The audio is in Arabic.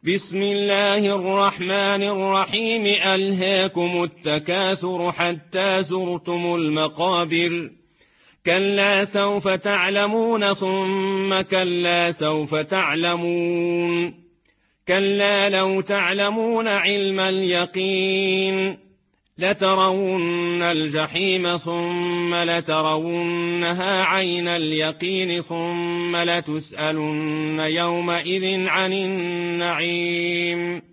بسم الله الرحمن الرحيم ألهاكم التكاثر حتى زرتم المقابر كلا سوف تعلمون ثم كلا سوف تعلمون كلا لو تعلمون علم اليقين لترون الجحيم ثم لترونها عين اليقين ثم لتسألن يومئذ عن النعيم